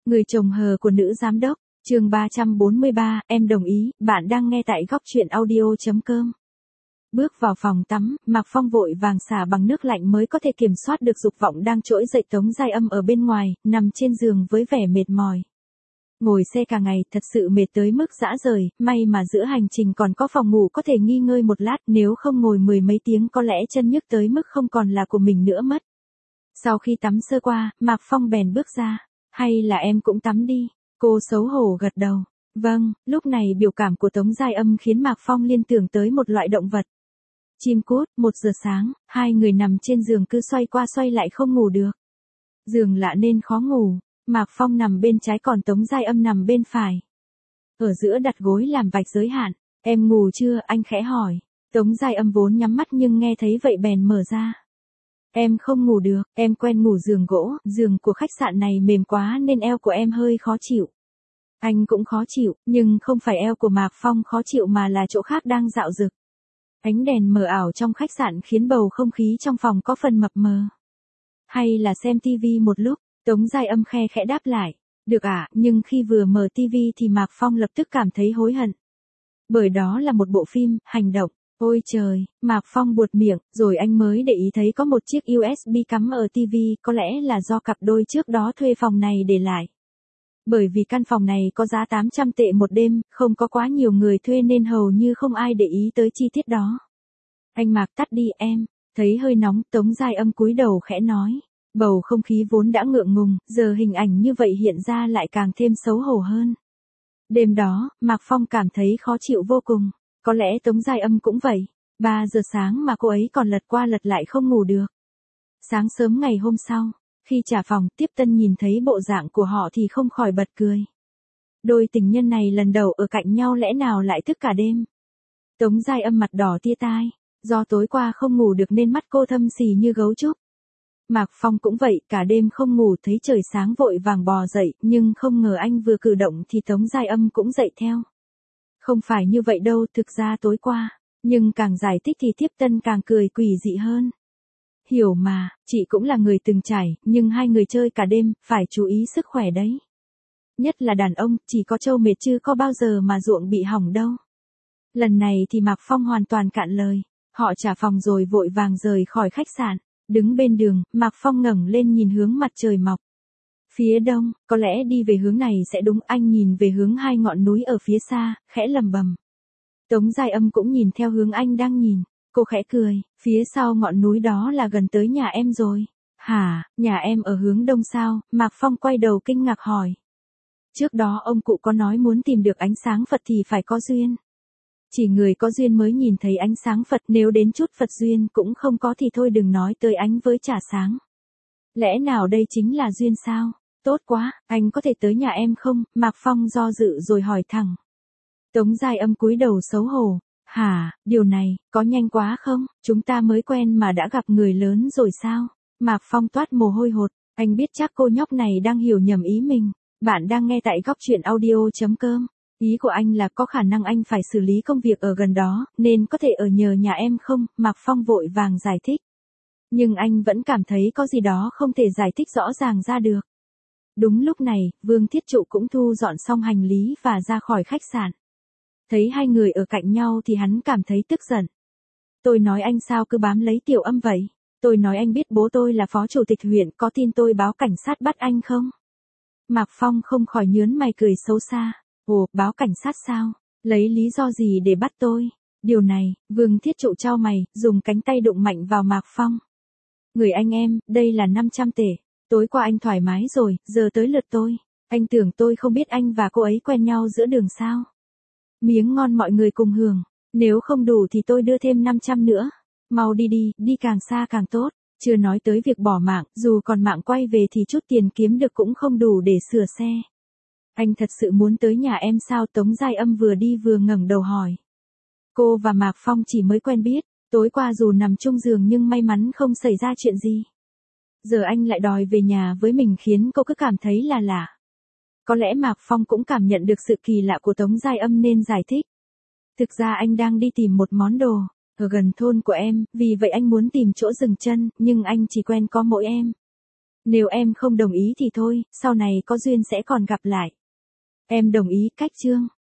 Người chồng hờ của nữ giám đốc, chương 343, em đồng ý, bạn đang nghe tại góc truyện audio.com. Bước vào phòng tắm, Mạc Phong vội vàng xả bằng nước lạnh mới có thể kiểm soát được dục vọng đang trỗi dậy. Tống Giai Âm ở bên ngoài, nằm trên giường với vẻ mệt mỏi. Ngồi xe cả ngày, thật sự mệt tới mức rã rời, may mà giữa hành trình còn có phòng ngủ có thể nghỉ ngơi một lát, nếu không ngồi mười mấy tiếng có lẽ chân nhức tới mức không còn là của mình nữa mất. Sau khi tắm sơ qua, Mạc Phong bèn bước ra. Hay là em cũng tắm đi? Cô xấu hổ gật đầu. Vâng, lúc này biểu cảm của Tống Giai Âm khiến Mạc Phong liên tưởng tới một loại động vật. Chim cút. 1 giờ sáng, hai người nằm trên giường cứ xoay qua xoay lại không ngủ được. Giường lạ nên khó ngủ, Mạc Phong nằm bên trái còn Tống Giai Âm nằm bên phải. Ở giữa đặt gối làm vạch giới hạn. Em ngủ chưa? Anh khẽ hỏi. Tống Giai Âm vốn nhắm mắt nhưng nghe thấy vậy bèn mở ra. Em không ngủ được, em quen ngủ giường gỗ, giường của khách sạn này mềm quá nên eo của em hơi khó chịu. Anh cũng khó chịu, nhưng không phải eo của Mạc Phong khó chịu mà là chỗ khác đang dạo dực. Ánh đèn mờ ảo trong khách sạn khiến bầu không khí trong phòng có phần mập mờ. Hay là xem tivi một lúc, Tống Giai Âm khe khẽ đáp lại. Được ạ, nhưng khi vừa mở tivi thì Mạc Phong lập tức cảm thấy hối hận. Bởi đó là một bộ phim, hành động. Ôi trời, Mạc Phong buột miệng, rồi anh mới để ý thấy có một chiếc USB cắm ở TV, có lẽ là do cặp đôi trước đó thuê phòng này để lại. Bởi vì căn phòng này có giá 800 tệ một đêm, không có quá nhiều người thuê nên hầu như không ai để ý tới chi tiết đó. Anh Mạc tắt đi em, thấy hơi nóng, Tống Giai Âm cúi đầu khẽ nói. Bầu không khí vốn đã ngượng ngùng, giờ hình ảnh như vậy hiện ra lại càng thêm xấu hổ hơn. Đêm đó, Mạc Phong cảm thấy khó chịu vô cùng. Có lẽ Tống Giai Âm cũng vậy. 3 giờ sáng mà cô ấy còn lật qua lật lại không ngủ được. Sáng sớm ngày hôm sau, khi trả phòng, tiếp tân nhìn thấy bộ dạng của họ thì không khỏi bật cười. Đôi tình nhân này lần đầu ở cạnh nhau lẽ nào lại thức cả đêm. Tống Giai Âm mặt đỏ tia tai. Do tối qua không ngủ được nên mắt cô thâm xì như gấu trúc. Mạc Phong cũng vậy, cả đêm không ngủ thấy trời sáng vội vàng bò dậy, nhưng không ngờ anh vừa cử động thì Tống Giai Âm cũng dậy theo. Không phải như vậy đâu, thực ra tối qua, nhưng càng giải thích thì tiếp tân càng cười quỷ dị hơn. Hiểu mà, chị cũng là người từng trải, nhưng hai người chơi cả đêm, phải chú ý sức khỏe đấy. Nhất là đàn ông, chỉ có trâu mệt chứ có bao giờ mà ruộng bị hỏng đâu. Lần này thì Mạc Phong hoàn toàn cạn lời, họ trả phòng rồi vội vàng rời khỏi khách sạn. Đứng bên đường, Mạc Phong ngẩng lên nhìn hướng mặt trời mọc. Phía đông, có lẽ đi về hướng này sẽ đúng. Anh nhìn về hướng hai ngọn núi ở phía xa, khẽ lầm bầm. Tống Giai Âm cũng nhìn theo hướng anh đang nhìn. Cô khẽ cười, phía sau ngọn núi đó là gần tới nhà em rồi. Hả, nhà em ở hướng đông sao? Mạc Phong quay đầu kinh ngạc hỏi. Trước đó ông cụ có nói muốn tìm được ánh sáng Phật thì phải có duyên. Chỉ người có duyên mới nhìn thấy ánh sáng Phật, nếu đến chút Phật duyên cũng không có thì thôi đừng nói tới ánh với trà sáng. Lẽ nào đây chính là duyên sao? Tốt quá, anh có thể tới nhà em không? Mạc Phong do dự rồi hỏi thẳng. Tống Giai Âm cúi đầu xấu hổ. Hả, điều này, có nhanh quá không? Chúng ta mới quen mà đã gặp người lớn rồi sao? Mạc Phong toát mồ hôi hột, anh biết chắc cô nhóc này đang hiểu nhầm ý mình. Bạn đang nghe tại góc truyện audio.com. Ý của anh là có khả năng anh phải xử lý công việc ở gần đó, nên có thể ở nhờ nhà em không? Mạc Phong vội vàng giải thích. Nhưng anh vẫn cảm thấy có gì đó không thể giải thích rõ ràng ra được. Đúng lúc này, Vương Thiết Trụ cũng thu dọn xong hành lý và ra khỏi khách sạn. Thấy hai người ở cạnh nhau thì hắn cảm thấy tức giận. Tôi nói anh sao cứ bám lấy Tiểu Âm vậy? Tôi nói anh biết bố tôi là phó chủ tịch huyện, có tin tôi báo cảnh sát bắt anh không? Mạc Phong không khỏi nhớn mày cười xấu xa. Ồ, báo cảnh sát sao? Lấy lý do gì để bắt tôi? Điều này, Vương Thiết Trụ chau mày, dùng cánh tay đụng mạnh vào Mạc Phong. Người anh em, đây là 500 tệ. Tối qua anh thoải mái rồi, giờ tới lượt tôi. Anh tưởng tôi không biết anh và cô ấy quen nhau giữa đường sao? Miếng ngon mọi người cùng hưởng. Nếu không đủ thì tôi đưa thêm 500 nữa. Mau đi đi, đi càng xa càng tốt. Chưa nói tới việc bỏ mạng, dù còn mạng quay về thì chút tiền kiếm được cũng không đủ để sửa xe. Anh thật sự muốn tới nhà em sao? Tống Giai Âm vừa đi vừa ngẩng đầu hỏi. Cô và Mạc Phong chỉ mới quen biết, tối qua dù nằm chung giường nhưng may mắn không xảy ra chuyện gì. Giờ anh lại đòi về nhà với mình khiến cô cứ cảm thấy là lạ. Có lẽ Mạc Phong cũng cảm nhận được sự kỳ lạ của Tống Giai Âm nên giải thích. Thực ra anh đang đi tìm một món đồ, ở gần thôn của em, vì vậy anh muốn tìm chỗ dừng chân, nhưng anh chỉ quen có mỗi em. Nếu em không đồng ý thì thôi, sau này có duyên sẽ còn gặp lại. Em đồng ý, cách chương.